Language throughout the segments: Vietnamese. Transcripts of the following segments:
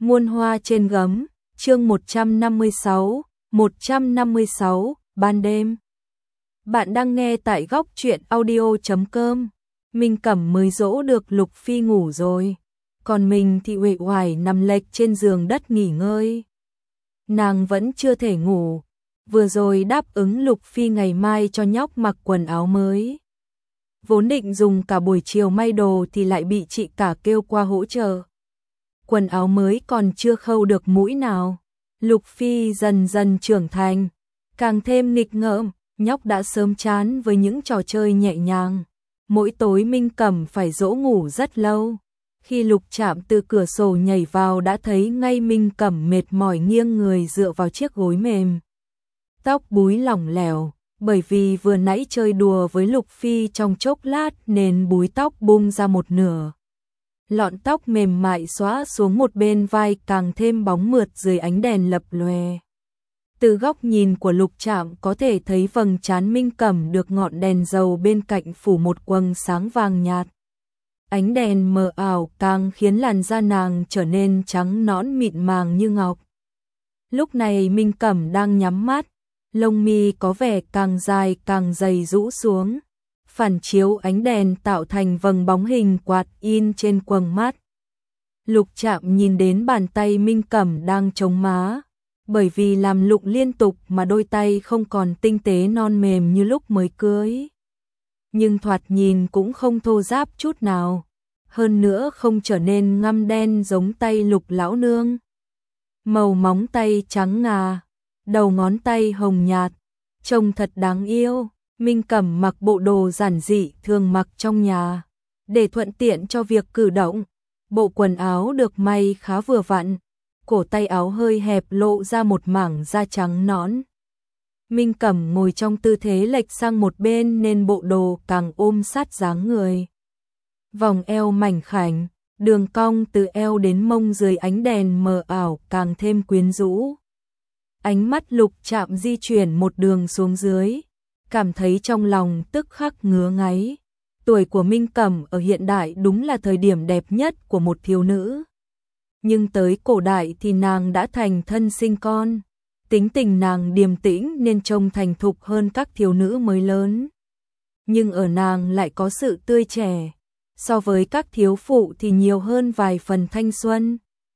Muôn hoa trên gấm, chương 156, ban đêm. Bạn đang nghe tại góc truyện audio.com. Minh Cẩm mới dỗ được Lục Phi ngủ rồi, còn mình thì uể oải nằm lệch trên giường đất nghỉ ngơi. Nàng vẫn chưa thể ngủ, vừa rồi đáp ứng Lục Phi ngày mai cho nhóc mặc quần áo mới. Vốn định dùng cả buổi chiều may đồ thì lại bị chị cả kêu qua hỗ trợ. Quần áo mới còn chưa khâu được mũi nào. Lục Phi dần dần trưởng thành, càng thêm nghịch ngợm, nhóc đã sớm chán với những trò chơi nhẹ nhàng. Mỗi tối Minh Cẩm phải dỗ ngủ rất lâu. Khi Lục Trạm từ cửa sổ nhảy vào đã thấy ngay Minh Cẩm mệt mỏi nghiêng người dựa vào chiếc gối mềm. Tóc búi lỏng lẻo, bởi vì vừa nãy chơi đùa với Lục Phi trong chốc lát nên búi tóc bung ra một nửa. Lọn tóc mềm mại xõa xuống một bên vai càng thêm bóng mượt dưới ánh đèn lập lòe. Từ góc nhìn của Lục Trạm có thể thấy vầng trán Minh Cẩm được ngọn đèn dầu bên cạnh phủ một quầng sáng vàng nhạt. Ánh đèn mờ ảo càng khiến làn da nàng trở nên trắng nõn mịn màng như ngọc. Lúc này Minh Cẩm đang nhắm mắt, lông mi có vẻ càng dài càng dày rũ xuống. Phản chiếu ánh đèn tạo thành vầng bóng hình quạt in trên quầng mắt. Lục Trạm nhìn đến bàn tay Minh Cẩm đang chống má, bởi vì làm lụng liên tục mà đôi tay không còn tinh tế non mềm như lúc mới cưới. Nhưng thoạt nhìn cũng không thô ráp chút nào, hơn nữa không trở nên ngăm đen giống tay Lục lão nương. Màu móng tay trắng ngà, đầu ngón tay hồng nhạt, trông thật đáng yêu. Minh Cẩm mặc bộ đồ giản dị thường mặc trong nhà, để thuận tiện cho việc cử động. Bộ quần áo được may khá vừa vặn, cổ tay áo hơi hẹp lộ ra một mảng da trắng nõn. Minh Cẩm ngồi trong tư thế lệch sang một bên nên bộ đồ càng ôm sát dáng người. Vòng eo mảnh khảnh, đường cong từ eo đến mông dưới ánh đèn mờ ảo càng thêm quyến rũ. Ánh mắt Lục Trạm di chuyển một đường xuống dưới, cảm thấy trong lòng tức khắc ngứa ngáy. Tuổi của Minh Cẩm ở hiện đại đúng là thời điểm đẹp nhất của một thiếu nữ. Nhưng tới cổ đại thì nàng đã thành thân sinh con. Tính tình nàng điềm tĩnh nên trông thành thục hơn các thiếu nữ mới lớn. Nhưng ở nàng lại có sự tươi trẻ. So với các thiếu phụ thì nhiều hơn vài phần thanh xuân.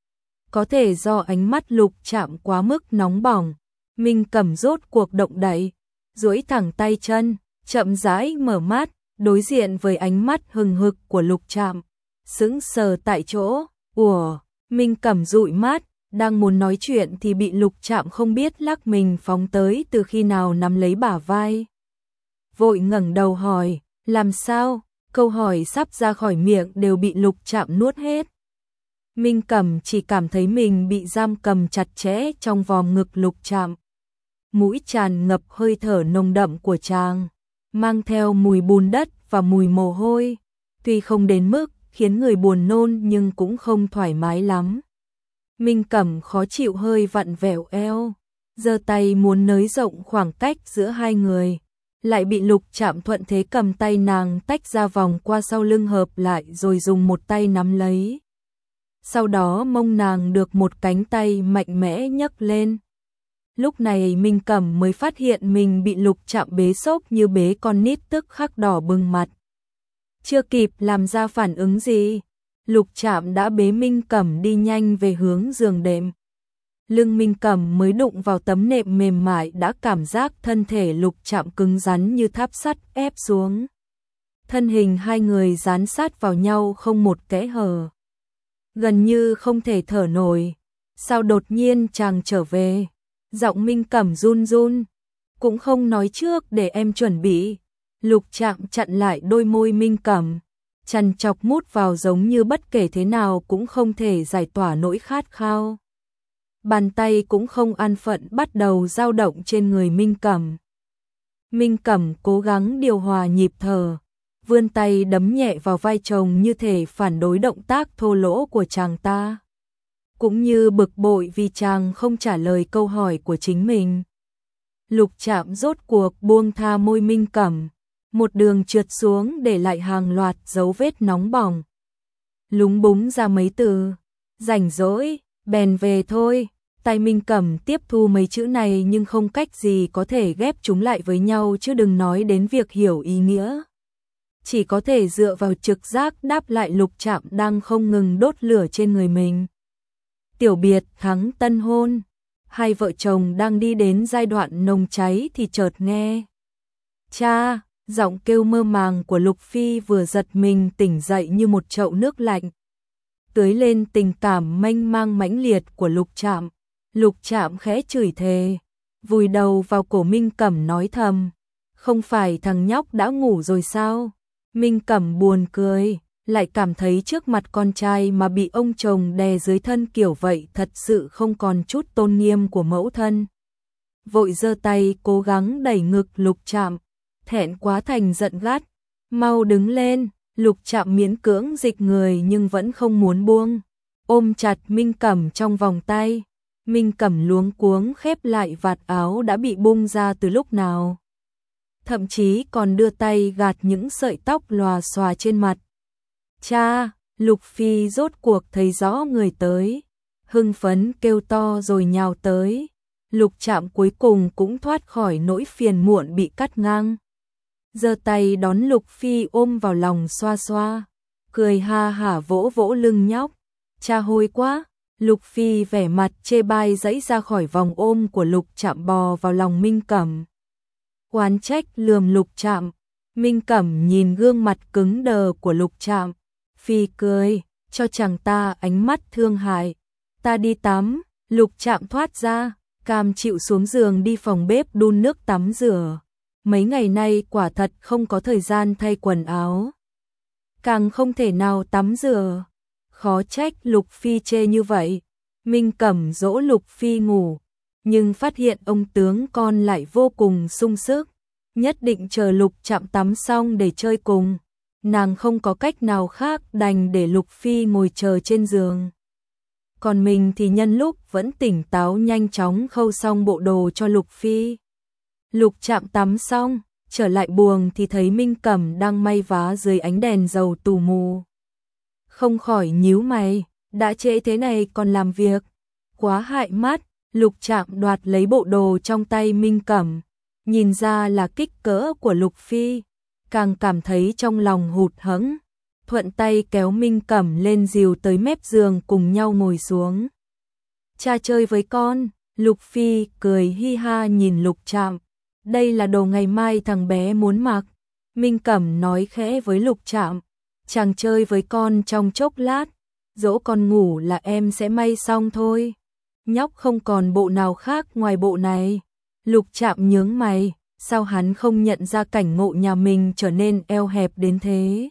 Có thể do ánh mắt Lục Trạm quá mức nóng bỏng, Minh Cẩm rốt cuộc động đậy, duỗi thẳng tay chân, chậm rãi mở mắt, đối diện với ánh mắt hừng hực của Lục Trạm, sững sờ tại chỗ. Ủa, Minh Cẩm dụi mắt, đang muốn nói chuyện thì bị Lục Trạm không biết lắc mình phóng tới từ khi nào nắm lấy bả vai. Vội ngẩng đầu hỏi, làm sao? Câu hỏi sắp ra khỏi miệng đều bị Lục Trạm nuốt hết. Minh Cẩm chỉ cảm thấy mình bị giam cầm chặt chẽ trong vòng ngực Lục Trạm. Mũi tràn ngập hơi thở nồng đậm của chàng, mang theo mùi bùn đất và mùi mồ hôi, tuy không đến mức khiến người buồn nôn nhưng cũng không thoải mái lắm. Minh Cẩm khó chịu hơi vặn vẹo eo, giơ tay muốn nới rộng khoảng cách giữa hai người, lại bị Lục Trạm thuận thế cầm tay nàng tách ra vòng qua sau lưng hợp lại rồi dùng một tay nắm lấy. Sau đó mông nàng được một cánh tay mạnh mẽ nhấc lên. Lúc này Minh Cẩm mới phát hiện mình bị Lục Trạm bế xốc như bế con nít, tức khắc đỏ bừng mặt. Chưa kịp làm ra phản ứng gì, Lục Trạm đã bế Minh Cẩm đi nhanh về hướng giường đệm. Lưng Minh Cẩm mới đụng vào tấm nệm mềm mại đã cảm giác thân thể Lục Trạm cứng rắn như tháp sắt ép xuống. Thân hình hai người dán sát vào nhau không một kẽ hở, gần như không thể thở nổi. Sao đột nhiên chàng trở về? Giọng Minh Cẩm run run, cũng không nói trước để em chuẩn bị. Lục Trạm chặn lại đôi môi Minh Cẩm, chằn chọc mút vào giống như bất kể thế nào cũng không thể giải tỏa nỗi khát khao. Bàn tay cũng không an phận bắt đầu dao động trên người Minh Cẩm. Minh Cẩm cố gắng điều hòa nhịp thở, vươn tay đấm nhẹ vào vai chồng như thể phản đối động tác thô lỗ của chàng ta, cũng như bực bội vì chàng không trả lời câu hỏi của chính mình. Lục Trạm rốt cuộc buông tha môi Minh Cẩm, một đường trượt xuống để lại hàng loạt dấu vết nóng bỏng. Lúng búng ra mấy từ, rảnh rỗi, bèn về thôi. Tai Minh Cẩm tiếp thu mấy chữ này nhưng không cách gì có thể ghép chúng lại với nhau chứ đừng nói đến việc hiểu ý nghĩa. Chỉ có thể dựa vào trực giác đáp lại Lục Trạm đang không ngừng đốt lửa trên người mình. Tiểu biệt thắng tân hôn. Hai vợ chồng đang đi đến giai đoạn nồng cháy thì chợt nghe. Cha, giọng kêu mơ màng của Lục Phi vừa giật mình tỉnh dậy như một chậu nước lạnh. Tưới lên tình cảm mênh mang mãnh liệt của Lục Trạm. Lục Trạm khẽ chửi thề, vùi đầu vào cổ Minh Cẩm nói thầm. Không phải thằng nhóc đã ngủ rồi sao? Minh Cẩm buồn cười, lại cảm thấy trước mặt con trai mà bị ông chồng đè dưới thân kiểu vậy thật sự không còn chút tôn nghiêm của mẫu thân. Vội giơ tay cố gắng đẩy ngực Lục Trạm, thẹn quá thành giận gắt. Mau đứng lên, Lục Trạm miễn cưỡng dịch người nhưng vẫn không muốn buông. Ôm chặt Minh Cẩm trong vòng tay. Minh Cẩm luống cuống khép lại vạt áo đã bị bung ra từ lúc nào. Thậm chí còn đưa tay gạt những sợi tóc lòa xòa trên mặt. Cha, Lục Phi rốt cuộc thấy rõ người tới. Hưng phấn kêu to rồi nhào tới. Lục Trạm cuối cùng cũng thoát khỏi nỗi phiền muộn bị cắt ngang. Giơ tay đón Lục Phi ôm vào lòng xoa xoa. Cười ha hả vỗ vỗ lưng nhóc. Cha hôi quá. Lục Phi vẻ mặt chê bai giãy ra khỏi vòng ôm của Lục Trạm bò vào lòng Minh Cẩm. Oán trách lườm Lục Trạm. Minh Cẩm nhìn gương mặt cứng đờ của Lục Trạm. Phi cười, cho chàng ta ánh mắt thương hại. Ta đi tắm. Lục Trạm thoát ra, cam chịu xuống giường đi phòng bếp đun nước tắm rửa. Mấy ngày nay quả thật không có thời gian thay quần áo. Càng không thể nào tắm rửa. Khó trách Lục Phi chê như vậy. Minh Cẩm dỗ Lục Phi ngủ, nhưng phát hiện ông tướng con lại vô cùng sung sức. Nhất định chờ Lục Trạm tắm xong để chơi cùng. Nàng không có cách nào khác đành để Lục Phi ngồi chờ trên giường. Còn mình thì nhân lúc vẫn tỉnh táo nhanh chóng khâu xong bộ đồ cho Lục Phi. Lục Trạm tắm xong, trở lại buồng thì thấy Minh Cẩm đang may vá dưới ánh đèn dầu tù mù. Không khỏi nhíu mày, đã trễ thế này còn làm việc, quá hại mắt. Lục Trạm đoạt lấy bộ đồ trong tay Minh Cẩm, nhìn ra là kích cỡ của Lục Phi, càng cảm thấy trong lòng hụt hẫng, thuận tay kéo Minh Cẩm lên dìu tới mép giường cùng nhau ngồi xuống. Cha chơi với con. Lục Phi cười hi ha nhìn Lục Trạm. Đây là đồ ngày mai thằng bé muốn mặc. Minh Cẩm nói khẽ với Lục Trạm. Chàng chơi với con trong chốc lát, dỗ con ngủ là em sẽ may xong thôi. Nhóc không còn bộ nào khác ngoài bộ này. Lục Trạm nhướng mày, sao hắn không nhận ra cảnh ngộ nhà mình trở nên eo hẹp đến thế?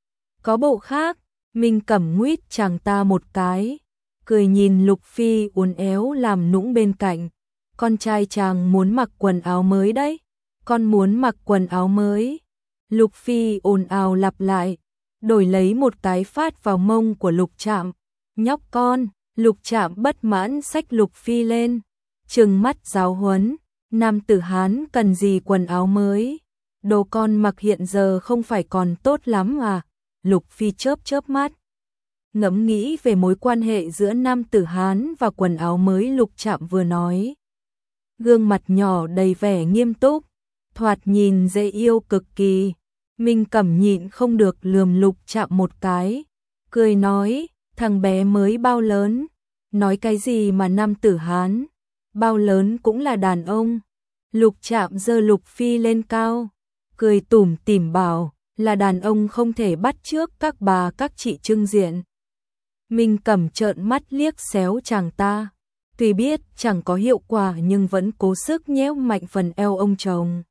Có bộ khác. Minh Cẩm nguyết chàng ta một cái, cười nhìn Lục Phi uốn éo làm nũng bên cạnh. Con trai chàng muốn mặc quần áo mới đấy. Con muốn mặc quần áo mới. Lục Phi ồn ào lặp lại, đổi lấy một cái phát vào mông của Lục Trạm. Nhóc con. Lục Trạm bất mãn xách Lục Phi lên, trừng mắt giáo huấn. Nam tử Hán cần gì quần áo mới? Đồ con mặc hiện giờ không phải còn tốt lắm à? Lục Phi chớp chớp mắt, ngẫm nghĩ về mối quan hệ giữa nam tử Hán và quần áo mới Lục Trạm vừa nói. Gương mặt nhỏ đầy vẻ nghiêm túc, thoạt nhìn dễ yêu cực kỳ. Minh Cẩm nhịn không được lườm Lục Trạm một cái, cười nói, thằng bé mới bao lớn? Nói cái gì mà nam tử Hán? Bao lớn cũng là đàn ông. Lục Trạm giơ Lục Phi lên cao, cười tủm tỉm bảo, là đàn ông không thể bắt chước các bà các chị trưng diện. Minh Cẩm trợn mắt liếc xéo chàng ta, tuy biết chẳng có hiệu quả nhưng vẫn cố sức nhéo mạnh phần eo ông chồng.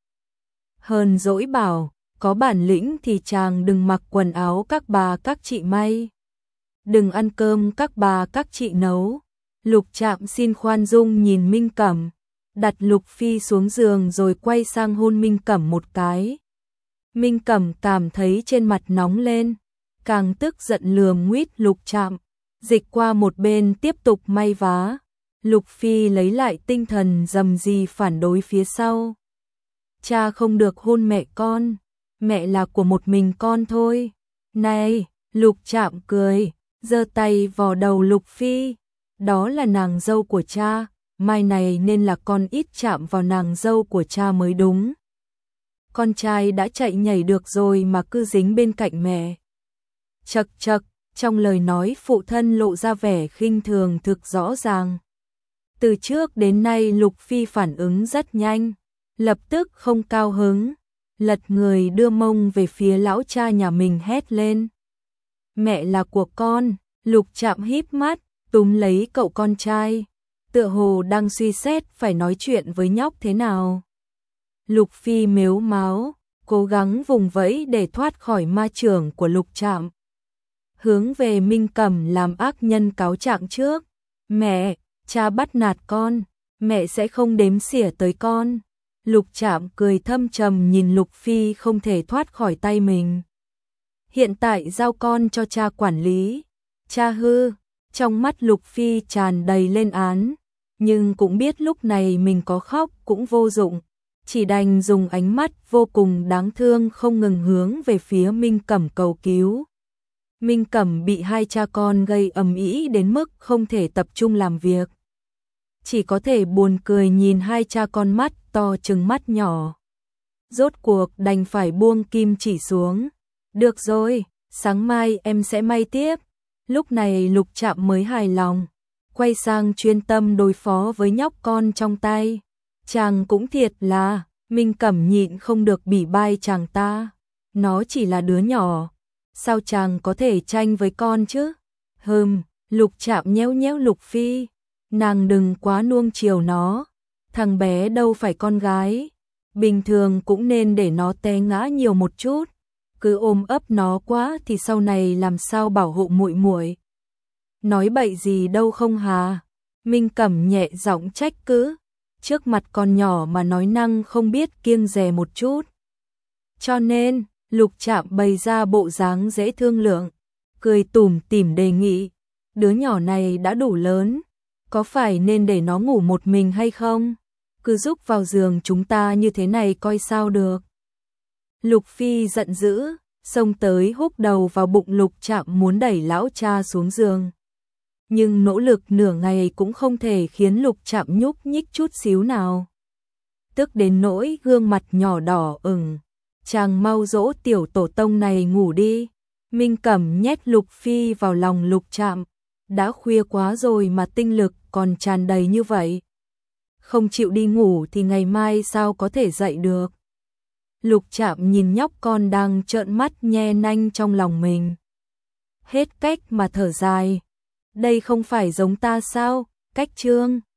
Hờn dỗi bảo, có bản lĩnh thì chàng đừng mặc quần áo các bà các chị may, đừng ăn cơm các bà các chị nấu. Lục Trạm xin khoan dung nhìn Minh Cẩm, đặt Lục Phi xuống giường rồi quay sang hôn Minh Cẩm một cái. Minh Cẩm cảm thấy trên mặt nóng lên, càng tức giận lườm nguýt Lục Trạm, dịch qua một bên tiếp tục may vá. Lục Phi lấy lại tinh thần rầm rì phản đối phía sau. Cha không được hôn mẹ con, mẹ là của một mình con thôi. Này, Lục Trạm cười, giơ tay vò đầu Lục Phi, đó là nàng dâu của cha, mai này nên là con ít chạm vào nàng dâu của cha mới đúng. Con trai đã chạy nhảy được rồi mà cứ dính bên cạnh mẹ. Chậc chậc, trong lời nói phụ thân lộ ra vẻ khinh thường thực rõ ràng. Từ trước đến nay Lục Phi phản ứng rất nhanh, lập tức không cao hứng, lật người đưa mông về phía lão cha nhà mình hét lên. Mẹ là của con. Lục Trạm híp mắt, túm lấy cậu con trai, tựa hồ đang suy xét phải nói chuyện với nhóc thế nào. Lục Phi mếu máo, cố gắng vùng vẫy để thoát khỏi ma chưởng của Lục Trạm. Hướng về Minh Cẩm làm ác nhân cáo trạng trước. Mẹ, cha bắt nạt con, mẹ sẽ không đếm xỉa tới con. Lục Trạm cười thâm trầm nhìn Lục Phi không thể thoát khỏi tay mình. Hiện tại giao con cho cha quản lý. Cha hư, trong mắt Lục Phi tràn đầy lên án, nhưng cũng biết lúc này mình có khóc cũng vô dụng, chỉ đành dùng ánh mắt vô cùng đáng thương không ngừng hướng về phía Minh Cẩm cầu cứu. Minh Cẩm bị hai cha con gây ầm ĩ đến mức không thể tập trung làm việc. Chỉ có thể buồn cười nhìn hai cha con mắt to trừng mắt nhỏ. Rốt cuộc đành phải buông kim chỉ xuống. Được rồi, sáng mai em sẽ may tiếp. Lúc này Lục Trạm mới hài lòng, quay sang chuyên tâm đối phó với nhóc con trong tay. Chàng cũng thiệt là, Minh Cẩm nhịn không được bỉ bai chàng ta. Nó chỉ là đứa nhỏ, sao chàng có thể tranh với con chứ? Lục Trạm nhéo nhéo Lục Phi, nàng đừng quá nuông chiều nó, thằng bé đâu phải con gái, bình thường cũng nên để nó té ngã nhiều một chút. Cứ ôm ấp nó quá thì sau này làm sao bảo hộ muội muội. Nói bậy gì đâu không hà. Minh Cẩm nhẹ giọng trách cứ, trước mặt con nhỏ mà nói năng không biết kiêng dè một chút. Cho nên, Lục Trạm bày ra bộ dáng dễ thương lượng, cười tủm tỉm đề nghị, đứa nhỏ này đã đủ lớn, có phải nên để nó ngủ một mình hay không? Cứ giúp vào giường chúng ta như thế này coi sao được. Lục Phi giận dữ, xông tới húc đầu vào bụng Lục Trạm muốn đẩy lão cha xuống giường. Nhưng nỗ lực nửa ngày cũng không thể khiến Lục Trạm nhúc nhích chút xíu nào. Tức đến nỗi gương mặt nhỏ đỏ ửng, chàng mau dỗ tiểu tổ tông này ngủ đi. Minh Cẩm nhét Lục Phi vào lòng Lục Trạm, đã khuya quá rồi mà tinh lực còn tràn đầy như vậy. Không chịu đi ngủ thì ngày mai sao có thể dậy được. Lục Trạm nhìn nhóc con đang trợn mắt nhe nanh trong lòng mình. Hết cách mà thở dài. Đây không phải giống ta sao, Cách Trương.